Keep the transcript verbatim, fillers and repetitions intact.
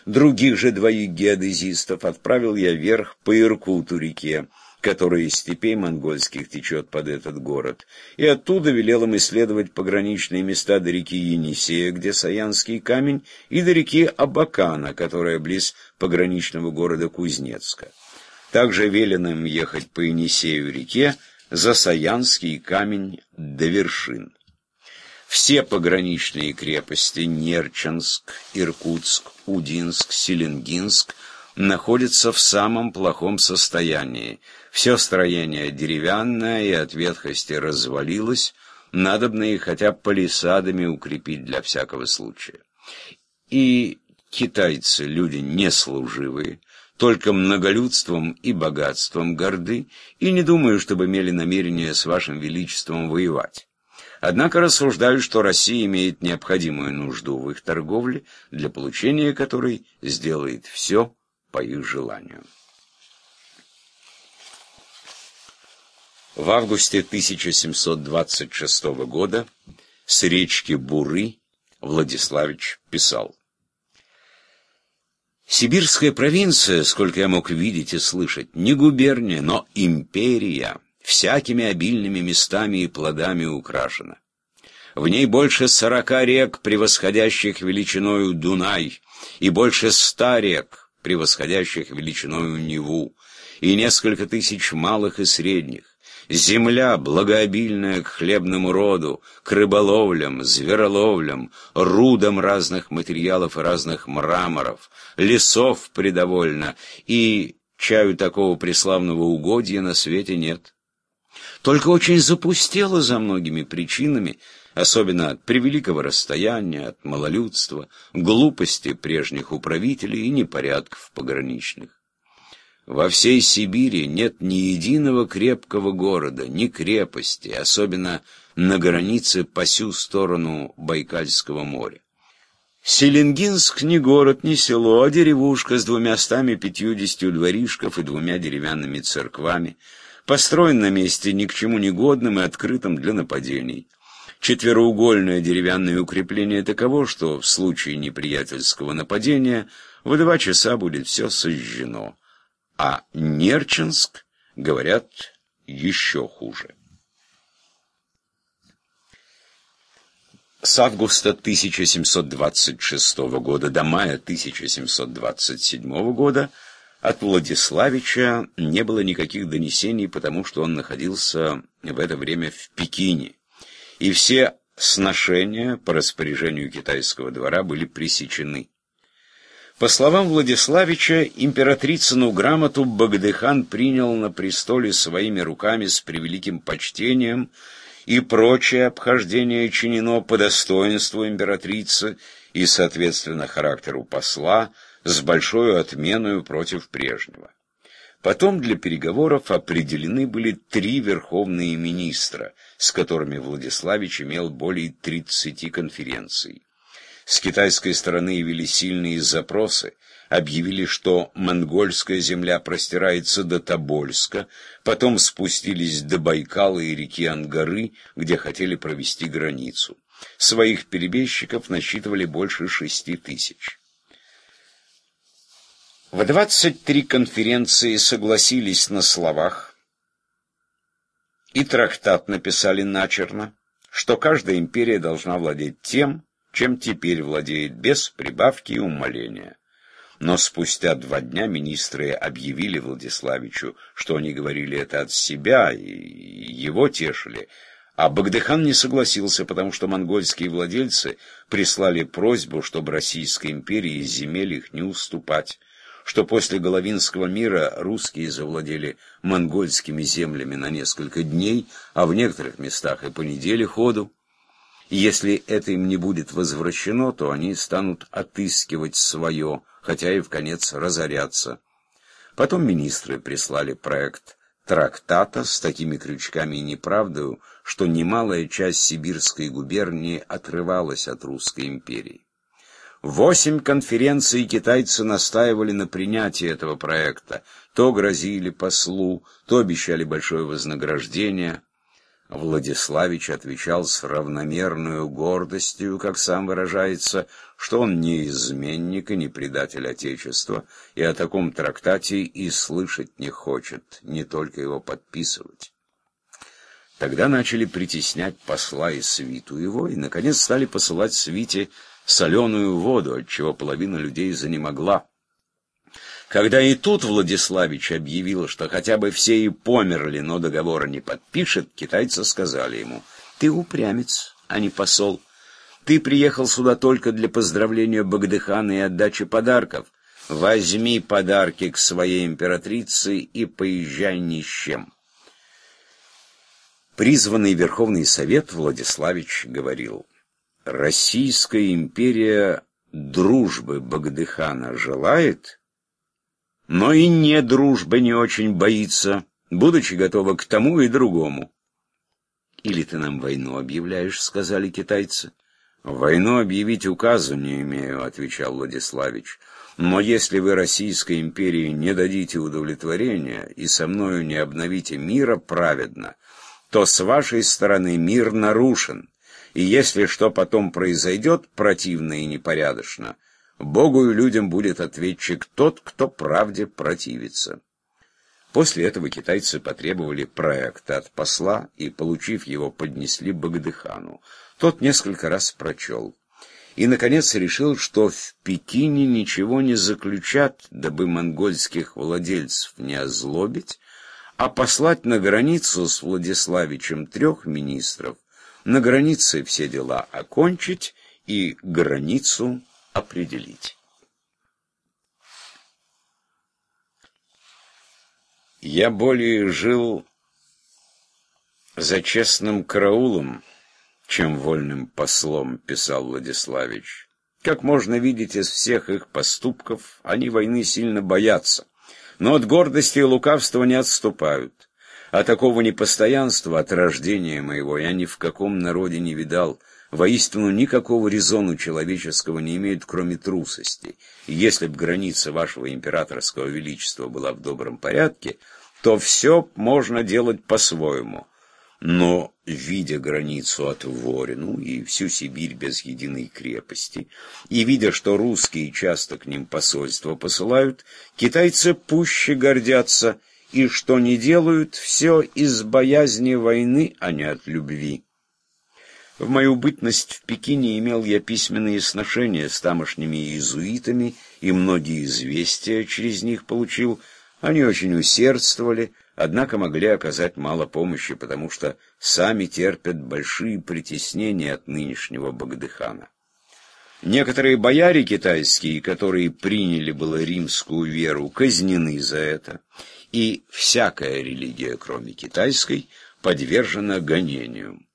Других же двоих геодезистов отправил я вверх по Иркуту-реке, которая из степей монгольских течет под этот город, и оттуда велел им исследовать пограничные места до реки Енисея, где Саянский камень, и до реки Абакана, которая близ пограничного города Кузнецка. Также велено им ехать по Енисею-реке за Саянский камень до вершин. Все пограничные крепости Нерчинск, Иркутск, Удинск, Селенгинск находятся в самом плохом состоянии. Все строение деревянное и от ветхости развалилось, надобно их хотя бы палисадами укрепить для всякого случая. И китайцы люди неслуживые, только многолюдством и богатством горды, и не думаю, чтобы имели намерение с вашим величеством воевать. Однако рассуждаю, что Россия имеет необходимую нужду в их торговле, для получения которой сделает все по их желанию. В августе тысяча семьсот двадцать шестого года с речки Буры Владиславич писал: «Сибирская провинция, сколько я мог видеть и слышать, не губерния, но империя, всякими обильными местами и плодами украшена. В ней больше сорока рек, превосходящих величиною Дунай, и больше ста рек, превосходящих величиною Неву, и несколько тысяч малых и средних. Земля, благообильная к хлебному роду, к рыболовлям, звероловлям, рудам разных материалов и разных мраморов, лесов предовольно, и чаю такого преславного угодья на свете нет. Только очень запустело за многими причинами, особенно от превеликого расстояния, от малолюдства, глупости прежних управителей и непорядков пограничных. Во всей Сибири нет ни единого крепкого города, ни крепости, особенно на границе по сю сторону Байкальского моря. Селенгинск не город, не село, а деревушка с двумястами пятьюдесятью дворишков и двумя деревянными церквами, построен на месте ни к чему негодным и открытым для нападений. Четвероугольное деревянное укрепление таково, что в случае неприятельского нападения в два часа будет все сожжено. А Нерчинск, говорят, еще хуже. С августа тысяча семьсот двадцать шестого года до мая тысяча семьсот двадцать седьмого года от Владиславича не было никаких донесений, потому что он находился в это время в Пекине, и все сношения по распоряжению китайского двора были пресечены. По словам Владиславича, императрицыну грамоту Багдыхан принял на престоле своими руками с превеликим почтением, и прочее обхождение чинено по достоинству императрицы и, соответственно, характеру посла, с большой отменою против прежнего. Потом для переговоров определены были три верховные министра, с которыми Владиславич имел более тридцати конференций. С китайской стороны вели сильные запросы, объявили, что монгольская земля простирается до Тобольска, потом спустились до Байкала и реки Ангары, где хотели провести границу. Своих перебежчиков насчитывали больше шести тысяч. В двадцать три конференции согласились на словах и трактат написали начерно, что каждая империя должна владеть тем, чем теперь владеет, без прибавки и умаления. Но спустя два дня министры объявили Владиславичу, что они говорили это от себя и его тешили, а Багдыхан не согласился, потому что монгольские владельцы прислали просьбу, чтобы Российской империи из земель их не уступать, что после Головинского мира русские завладели монгольскими землями на несколько дней, а в некоторых местах и по неделе ходу. Если это им не будет возвращено, то они станут отыскивать свое, хотя и вконец разорятся. Потом министры прислали проект трактата с такими крючками и неправдою, что немалая часть сибирской губернии отрывалась от русской империи. Восемь конференций китайцы настаивали на принятии этого проекта, то грозили послу, то обещали большое вознаграждение. Владиславич отвечал с равномерную гордостью, как сам выражается, что он не изменник и не предатель Отечества, и о таком трактате и слышать не хочет, не только его подписывать. Тогда начали притеснять посла и свиту его, и, наконец, стали посылать свите соленую воду, отчего половина людей занемогла. Когда и тут Владиславич объявил, что хотя бы все и померли, но договора не подпишет, китайцы сказали ему: «Ты упрямец, а не посол. Ты приехал сюда только для поздравления Богдыхана и отдачи подарков. Возьми подарки к своей императрице и поезжай ни с чем». Призванный Верховный Совет Владиславич говорил: «Российская империя дружбы Богдыхана желает, но и не дружбы не очень боится, будучи готова к тому и другому». «Или ты нам войну объявляешь», — сказали китайцы. «Войну объявить указу не имею», — отвечал Владиславич. «Но если вы Российской империи не дадите удовлетворения и со мною не обновите мира праведно, то с вашей стороны мир нарушен, и если что потом произойдет противно и непорядочно, Богу и людям будет ответчик тот, кто правде противится». После этого китайцы потребовали проект от посла и, получив его, поднесли Богдыхану. Тот несколько раз прочел и, наконец, решил, что в Пекине ничего не заключат, дабы монгольских владельцев не озлобить, а послать на границу с Владиславичем трех министров, на границе все дела окончить и границу определить. «Я более жил за честным караулом, чем вольным послом», — писал Владиславич. «Как можно видеть из всех их поступков, они войны сильно боятся, но от гордости и лукавства не отступают. А такого непостоянства от рождения моего я ни в каком народе не видал. Воистину, никакого резону человеческого не имеет, кроме трусости. И если б граница вашего императорского величества была в добром порядке, то все можно делать по-своему. Но, видя границу от Ворину и всю Сибирь без единой крепости, и видя, что русские часто к ним посольства посылают, китайцы пуще гордятся, и что не делают, все из боязни войны, а не от любви. В мою бытность в Пекине имел я письменные сношения с тамошними иезуитами, и многие известия через них получил. Они очень усердствовали, однако могли оказать мало помощи, потому что сами терпят большие притеснения от нынешнего Богдыхана. Некоторые бояре китайские, которые приняли было римскую веру, казнены за это, и всякая религия, кроме китайской, подвержена гонению.